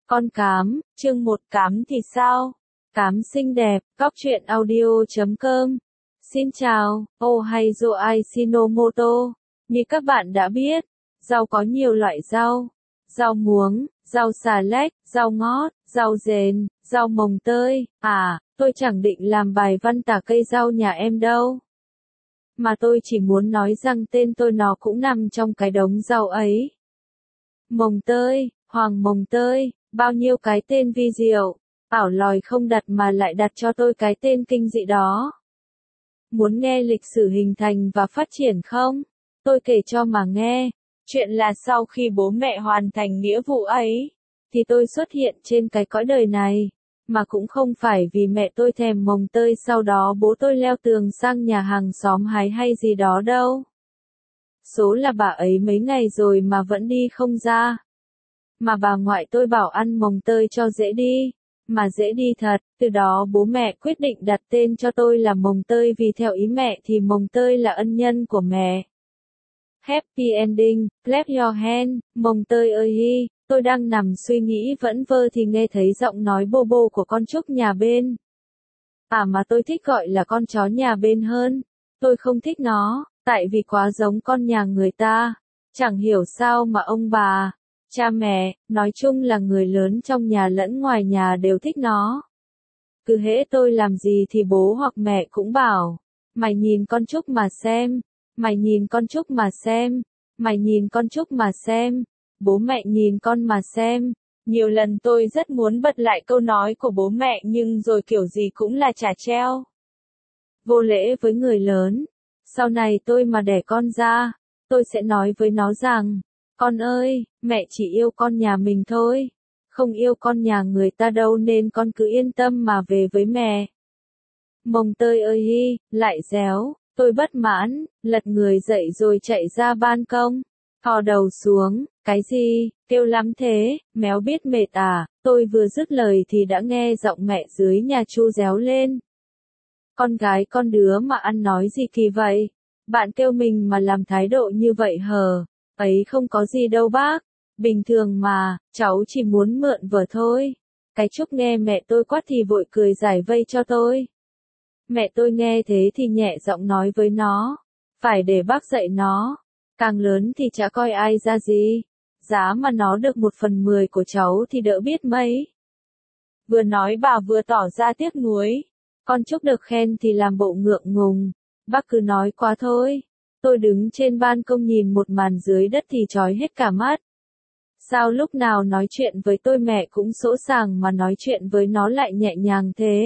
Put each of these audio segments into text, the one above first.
Con cám, chương 1 cám thì sao? Cám xinh đẹp, góc truyện audio.com. Xin chào, Ohayou Aishinomoto. Như các bạn đã biết, rau có nhiều loại rau. Rau muống, rau xà lách, rau ngót, rau dền, rau mồng tơi. Tôi chẳng định làm bài văn tả cây rau nhà em đâu. Mà tôi chỉ muốn nói rằng tên tôi nó cũng nằm trong cái đống rau ấy. Mồng tơi, hoàng mồng tơi, bao nhiêu cái tên vi diệu, ảo lòi không đặt mà lại đặt cho tôi cái tên kinh dị đó. Muốn nghe lịch sử hình thành và phát triển không? Tôi kể cho mà nghe. Chuyện là sau khi bố mẹ hoàn thành nghĩa vụ ấy, thì tôi xuất hiện trên cái cõi đời này. Mà cũng không phải vì mẹ tôi thèm mồng tơi sau đó bố tôi leo tường sang nhà hàng xóm hái hay gì đó đâu. Số là bà ấy mấy ngày rồi mà vẫn đi không ra. Mà bà ngoại tôi bảo ăn mồng tơi cho dễ đi. Mà dễ đi thật, từ đó bố mẹ quyết định đặt tên cho tôi là mồng tơi vì theo ý mẹ thì mồng tơi là ân nhân của mẹ. Happy ending, clap your hand, mồng tơi ơi hi. Tôi đang nằm suy nghĩ vẩn vơ thì nghe thấy giọng nói bô bô của con Trúc nhà bên. Mà tôi thích gọi là con chó nhà bên hơn. Tôi không thích nó, tại vì quá giống con nhà người ta. Chẳng hiểu sao mà ông bà, cha mẹ, nói chung là người lớn trong nhà lẫn ngoài nhà đều thích nó. Cứ hễ tôi làm gì thì bố hoặc mẹ cũng bảo, mày nhìn con Trúc mà xem, mày nhìn con Trúc mà xem, mày nhìn con Trúc mà xem, bố mẹ nhìn con mà xem. Nhiều lần tôi rất muốn bật lại câu nói của bố mẹ nhưng rồi kiểu gì cũng là chả treo. Vô lễ với người lớn. Sau này tôi mà đẻ con ra, tôi sẽ nói với nó rằng, con ơi, mẹ chỉ yêu con nhà mình thôi, không yêu con nhà người ta đâu nên con cứ yên tâm mà về với mẹ. Mồng tơi ơi hi, lại réo, tôi bất mãn, lật người dậy rồi chạy ra ban công, thò đầu xuống, cái gì, kêu lắm thế, méo biết mệt à, tôi vừa dứt lời thì đã nghe giọng mẹ dưới nhà chu réo lên. Con gái con đứa mà ăn nói gì kỳ vậy, bạn kêu mình mà làm thái độ như vậy hờ. Ấy không có gì đâu bác, bình thường mà, cháu chỉ muốn mượn vở thôi. Cái Trúc nghe mẹ tôi quát thì vội cười giải vây cho tôi. Mẹ tôi nghe thế thì nhẹ giọng nói với nó, phải để bác dạy nó, càng lớn thì chả coi ai ra gì, giá mà nó được 1/10 của cháu thì đỡ biết mấy. Vừa nói bà vừa tỏ ra tiếc nuối, con Trúc được khen thì làm bộ ngượng ngùng, bác cứ nói quá thôi. Tôi đứng trên ban công nhìn một màn dưới đất thì chói hết cả mắt. Sao lúc nào nói chuyện với tôi mẹ cũng sỗ sàng mà nói chuyện với nó lại nhẹ nhàng thế?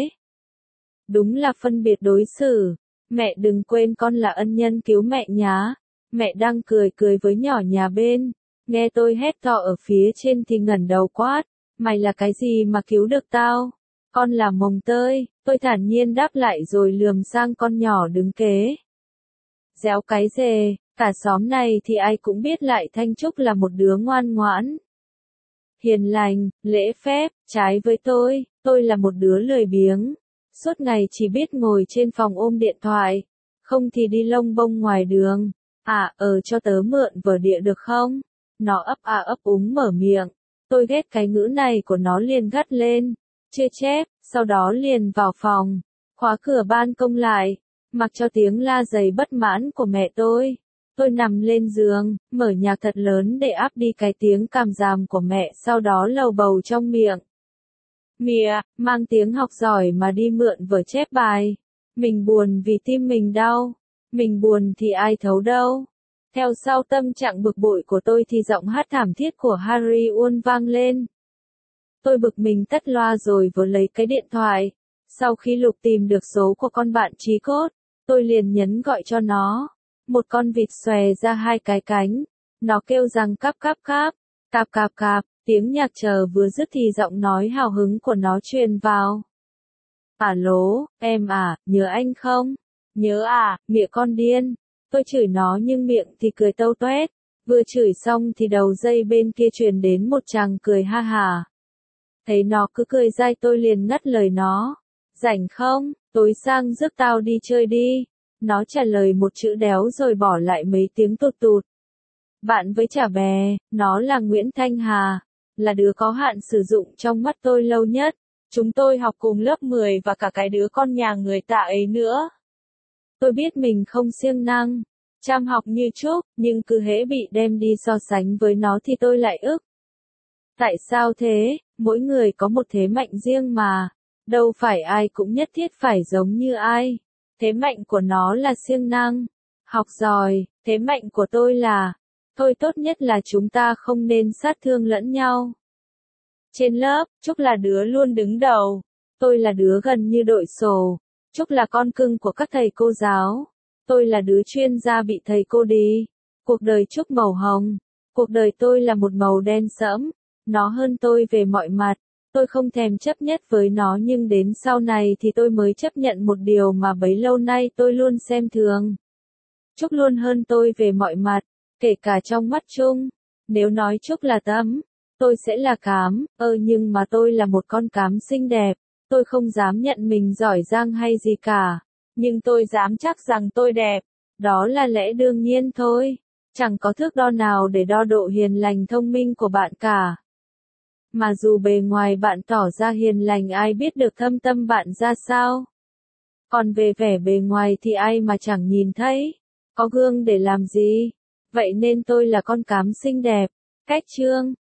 Đúng là phân biệt đối xử. Mẹ đừng quên con là ân nhân cứu mẹ nhá. Mẹ đang cười cười với nhỏ nhà bên. Nghe tôi hét to ở phía trên thì ngẩng đầu quát. Mày là cái gì mà cứu được tao? Con là mồng tơi. Tôi thản nhiên đáp lại rồi lườm sang con nhỏ đứng kế. Réo cái dề, cả xóm này thì ai cũng biết lại Thanh Trúc là một đứa ngoan ngoãn, hiền lành, lễ phép, trái với tôi là một đứa lười biếng, suốt ngày chỉ biết ngồi trên phòng ôm điện thoại, không thì đi lông bông ngoài đường. Cho tớ mượn vở địa được không? Nó ấp úng mở miệng, tôi ghét cái ngữ này của nó liền gắt lên, chê chép, sau đó liền vào phòng, khóa cửa ban công lại. Mặc cho tiếng la giày bất mãn của mẹ tôi nằm lên giường, mở nhạc thật lớn để áp đi cái tiếng càm ràm của mẹ sau đó lầu bầu trong miệng. Mìa, mang tiếng học giỏi mà đi mượn vở chép bài. Mình buồn vì tim mình đau. Mình buồn thì ai thấu đâu. Theo sau tâm trạng bực bội của tôi thì giọng hát thảm thiết của Harry Uôn vang lên. Tôi bực mình tắt loa rồi vừa lấy cái điện thoại. Sau khi lục tìm được số của con bạn chí cốt, tôi liền nhấn gọi cho nó. Một con vịt xòe ra hai cái cánh. Nó kêu rằng cáp cáp cáp, cạp cạp cạp, tiếng nhạc chờ vừa dứt thì giọng nói hào hứng của nó truyền vào. Alo, em à, nhớ anh không? Nhớ à, mẹ con điên. Tôi chửi nó nhưng miệng thì cười tâu toét. Vừa chửi xong thì đầu dây bên kia truyền đến một tràng cười ha hà. Thấy nó cứ cười dai tôi liền ngắt lời nó. Rảnh không, tối sang rước tao đi chơi đi. Nó trả lời một chữ đéo rồi bỏ lại mấy tiếng tụt tụt. Bạn với chả bè, nó là Nguyễn Thanh Hà, là đứa có hạn sử dụng trong mắt tôi lâu nhất. Chúng tôi học cùng lớp 10 và cả cái đứa con nhà người ta ấy nữa. Tôi biết mình không siêng năng, chăm học như Trúc, nhưng cứ hễ bị đem đi so sánh với nó thì tôi lại ức. Tại sao thế? Mỗi người có một thế mạnh riêng mà. Đâu phải ai cũng nhất thiết phải giống như ai. Thế mạnh của nó là siêng năng, học giỏi, thế mạnh của tôi là, thôi tốt nhất là chúng ta không nên sát thương lẫn nhau. Trên lớp, Trúc là đứa luôn đứng đầu, tôi là đứa gần như đội sổ. Trúc là con cưng của các thầy cô giáo, tôi là đứa chuyên gia bị thầy cô đì. Cuộc đời Trúc màu hồng, cuộc đời tôi là một màu đen sẫm, nó hơn tôi về mọi mặt. Tôi không thèm chấp nhất với nó nhưng đến sau này thì tôi mới chấp nhận một điều mà bấy lâu nay tôi luôn xem thường. Trúc luôn hơn tôi về mọi mặt, kể cả trong mắt Trung. Nếu nói Trúc là tấm, tôi sẽ là cám, nhưng mà tôi là một con cám xinh đẹp. Tôi không dám nhận mình giỏi giang hay gì cả, nhưng tôi dám chắc rằng tôi đẹp. Đó là lẽ đương nhiên thôi. Chẳng có thước đo nào để đo độ hiền lành thông minh của bạn cả. Mà dù bề ngoài bạn tỏ ra hiền lành ai biết được thâm tâm bạn ra sao. Còn về vẻ bề ngoài thì ai mà chẳng nhìn thấy. Có gương để làm gì? Vậy nên tôi là con cám xinh đẹp. Cách chương